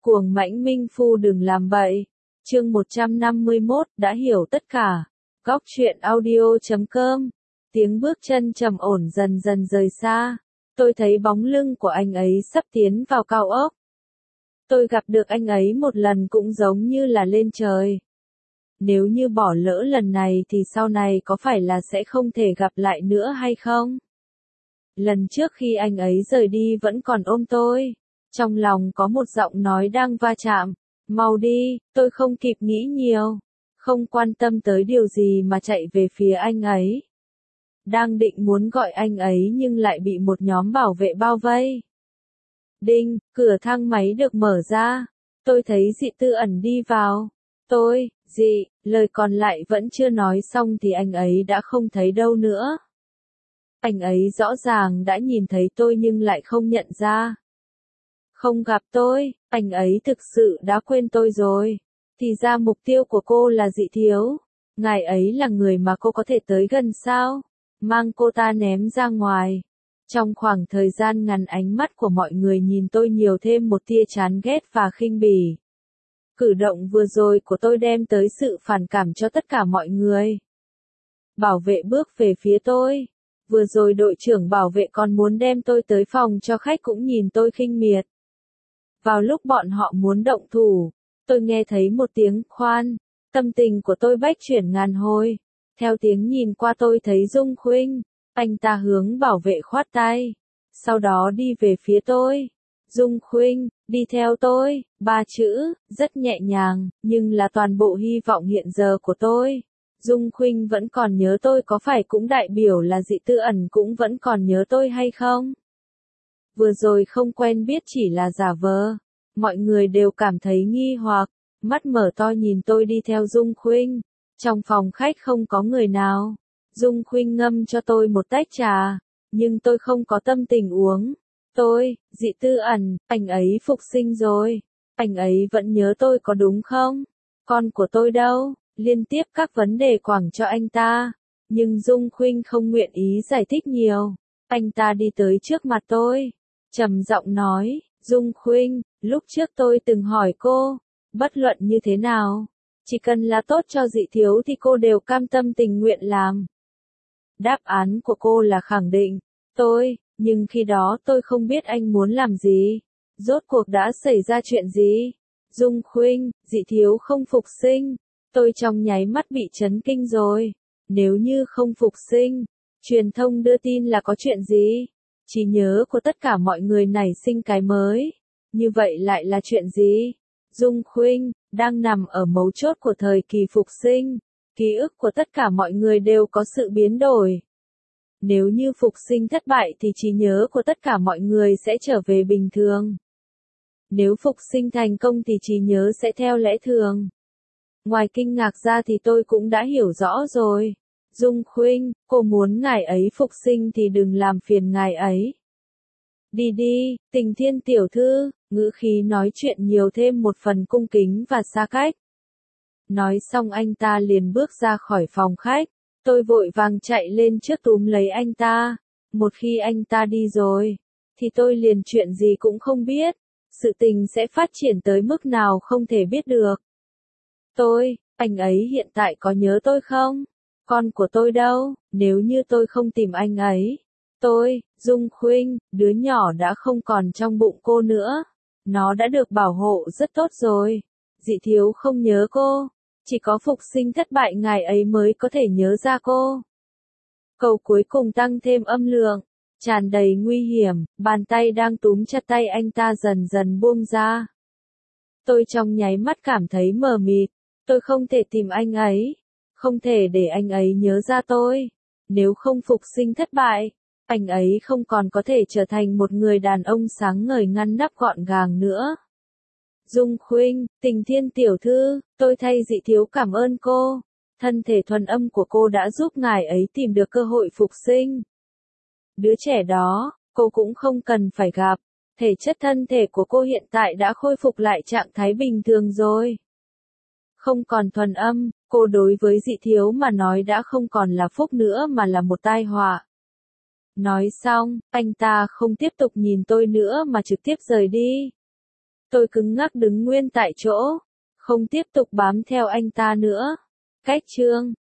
Cuồng mãnh minh phu đừng làm bậy. Chương 151, đã hiểu tất cả. Góc truyện audio.com. Tiếng bước chân trầm ổn dần dần rời xa. Tôi thấy bóng lưng của anh ấy sắp tiến vào cao ốc. Tôi gặp được anh ấy một lần cũng giống như là lên trời. Nếu như bỏ lỡ lần này thì sau này có phải là sẽ không thể gặp lại nữa hay không? Lần trước khi anh ấy rời đi vẫn còn ôm tôi. Trong lòng có một giọng nói đang va chạm. Mau đi, tôi không kịp nghĩ nhiều. Không quan tâm tới điều gì mà chạy về phía anh ấy. Đang định muốn gọi anh ấy nhưng lại bị một nhóm bảo vệ bao vây. Đinh, cửa thang máy được mở ra. Tôi thấy Dị Tư Ẩn đi vào. Dị, lời còn lại vẫn chưa nói xong thì anh ấy đã không thấy đâu nữa. Anh ấy rõ ràng đã nhìn thấy tôi nhưng lại không nhận ra. Không gặp tôi, anh ấy thực sự đã quên tôi rồi. Thì ra mục tiêu của cô là Dị Thiếu. Ngài ấy là người mà cô có thể tới gần sao? Mang cô ta ném ra ngoài. Trong khoảng thời gian ngắn ánh mắt của mọi người nhìn tôi nhiều thêm một tia chán ghét và khinh bỉ. Cử động vừa rồi của tôi đem tới sự phản cảm cho tất cả mọi người. Bảo vệ bước về phía tôi. Vừa rồi đội trưởng bảo vệ còn muốn đem tôi tới phòng cho khách cũng nhìn tôi khinh miệt. Vào lúc bọn họ muốn động thủ, tôi nghe thấy một tiếng khoan, tâm tình của tôi bách chuyển ngàn hồi. Theo tiếng nhìn qua tôi thấy Dung Khuynh, anh ta hướng bảo vệ khoát tay, sau đó đi về phía tôi. Dung Khuynh, đi theo tôi, 3 chữ, rất nhẹ nhàng, nhưng là toàn bộ hy vọng hiện giờ của tôi. Dung Khuynh vẫn còn nhớ tôi có phải cũng đại biểu là Dị Tư Ẩn cũng vẫn còn nhớ tôi hay không? Vừa rồi không quen biết chỉ là giả vờ. Mọi người đều cảm thấy nghi hoặc, mắt mở to nhìn tôi đi theo Dung Khuynh. Trong phòng khách không có người nào. Dung Khuynh ngâm cho tôi một tách trà, nhưng tôi không có tâm tình uống. Dị Tư Ẩn, anh ấy phục sinh rồi. Anh ấy vẫn nhớ tôi có đúng không? Con của tôi đâu? Liên tiếp các vấn đề quẳng cho anh ta. Nhưng Dung Khuynh không nguyện ý giải thích nhiều. Anh ta đi tới trước mặt tôi. Trầm giọng nói, Dung Khuynh, lúc trước tôi từng hỏi cô, bất luận như thế nào, chỉ cần là tốt cho Dị Thiếu thì cô đều cam tâm tình nguyện làm. Đáp án của cô là khẳng định, nhưng khi đó tôi không biết anh muốn làm gì. Rốt cuộc đã xảy ra chuyện gì? Dung Khuynh, Dị Thiếu không phục sinh. Tôi trong nháy mắt bị chấn kinh rồi. Nếu như không phục sinh, truyền thông đưa tin là có chuyện gì? Trí nhớ của tất cả mọi người nảy sinh cái mới. Như vậy lại là chuyện gì? Dung Khuynh, đang nằm ở mấu chốt của thời kỳ phục sinh. Ký ức của tất cả mọi người đều có sự biến đổi. Nếu như phục sinh thất bại thì trí nhớ của tất cả mọi người sẽ trở về bình thường. Nếu phục sinh thành công thì trí nhớ sẽ theo lẽ thường. Ngoài kinh ngạc ra thì tôi cũng đã hiểu rõ rồi. Dung Khuynh, cô muốn ngài ấy phục sinh thì đừng làm phiền ngài ấy. Đi đi, Tình Thiên tiểu thư, ngữ khí nói chuyện nhiều thêm một phần cung kính và xa cách. Nói xong anh ta liền bước ra khỏi phòng khách. Tôi vội vàng chạy lên trước túm lấy anh ta. Một khi anh ta đi rồi, thì tôi liền chuyện gì cũng không biết. Sự tình sẽ phát triển tới mức nào không thể biết được. Anh ấy hiện tại có nhớ tôi không? Con của tôi đâu? Nếu như tôi không tìm anh ấy. Dung Khuynh, đứa nhỏ đã không còn trong bụng cô nữa. Nó đã được bảo hộ rất tốt rồi. Dị Thiếu không nhớ cô. Chỉ có phục sinh thất bại ngài ấy mới có thể nhớ ra cô. Câu cuối cùng tăng thêm âm lượng, tràn đầy nguy hiểm, bàn tay đang túm chặt tay anh ta dần dần buông ra. Tôi trong nháy mắt cảm thấy mờ mịt. Tôi không thể tìm anh ấy. Không thể để anh ấy nhớ ra tôi. Nếu không phục sinh thất bại, anh ấy không còn có thể trở thành một người đàn ông sáng ngời ngăn nắp gọn gàng nữa. Dung Khuynh, Tình Thiên tiểu thư, tôi thay Dị Thiếu cảm ơn cô. Thân thể thuần âm của cô đã giúp ngài ấy tìm được cơ hội phục sinh. Đứa trẻ đó, cô cũng không cần phải gặp. Thể chất thân thể của cô hiện tại đã khôi phục lại trạng thái bình thường rồi. Không còn thuần âm, cô đối với Dị Thiếu mà nói đã không còn là phúc nữa mà là một tai họa. Nói xong, anh ta không tiếp tục nhìn tôi nữa mà trực tiếp rời đi. Tôi cứng ngắc đứng nguyên tại chỗ, không tiếp tục bám theo anh ta nữa. Cách chương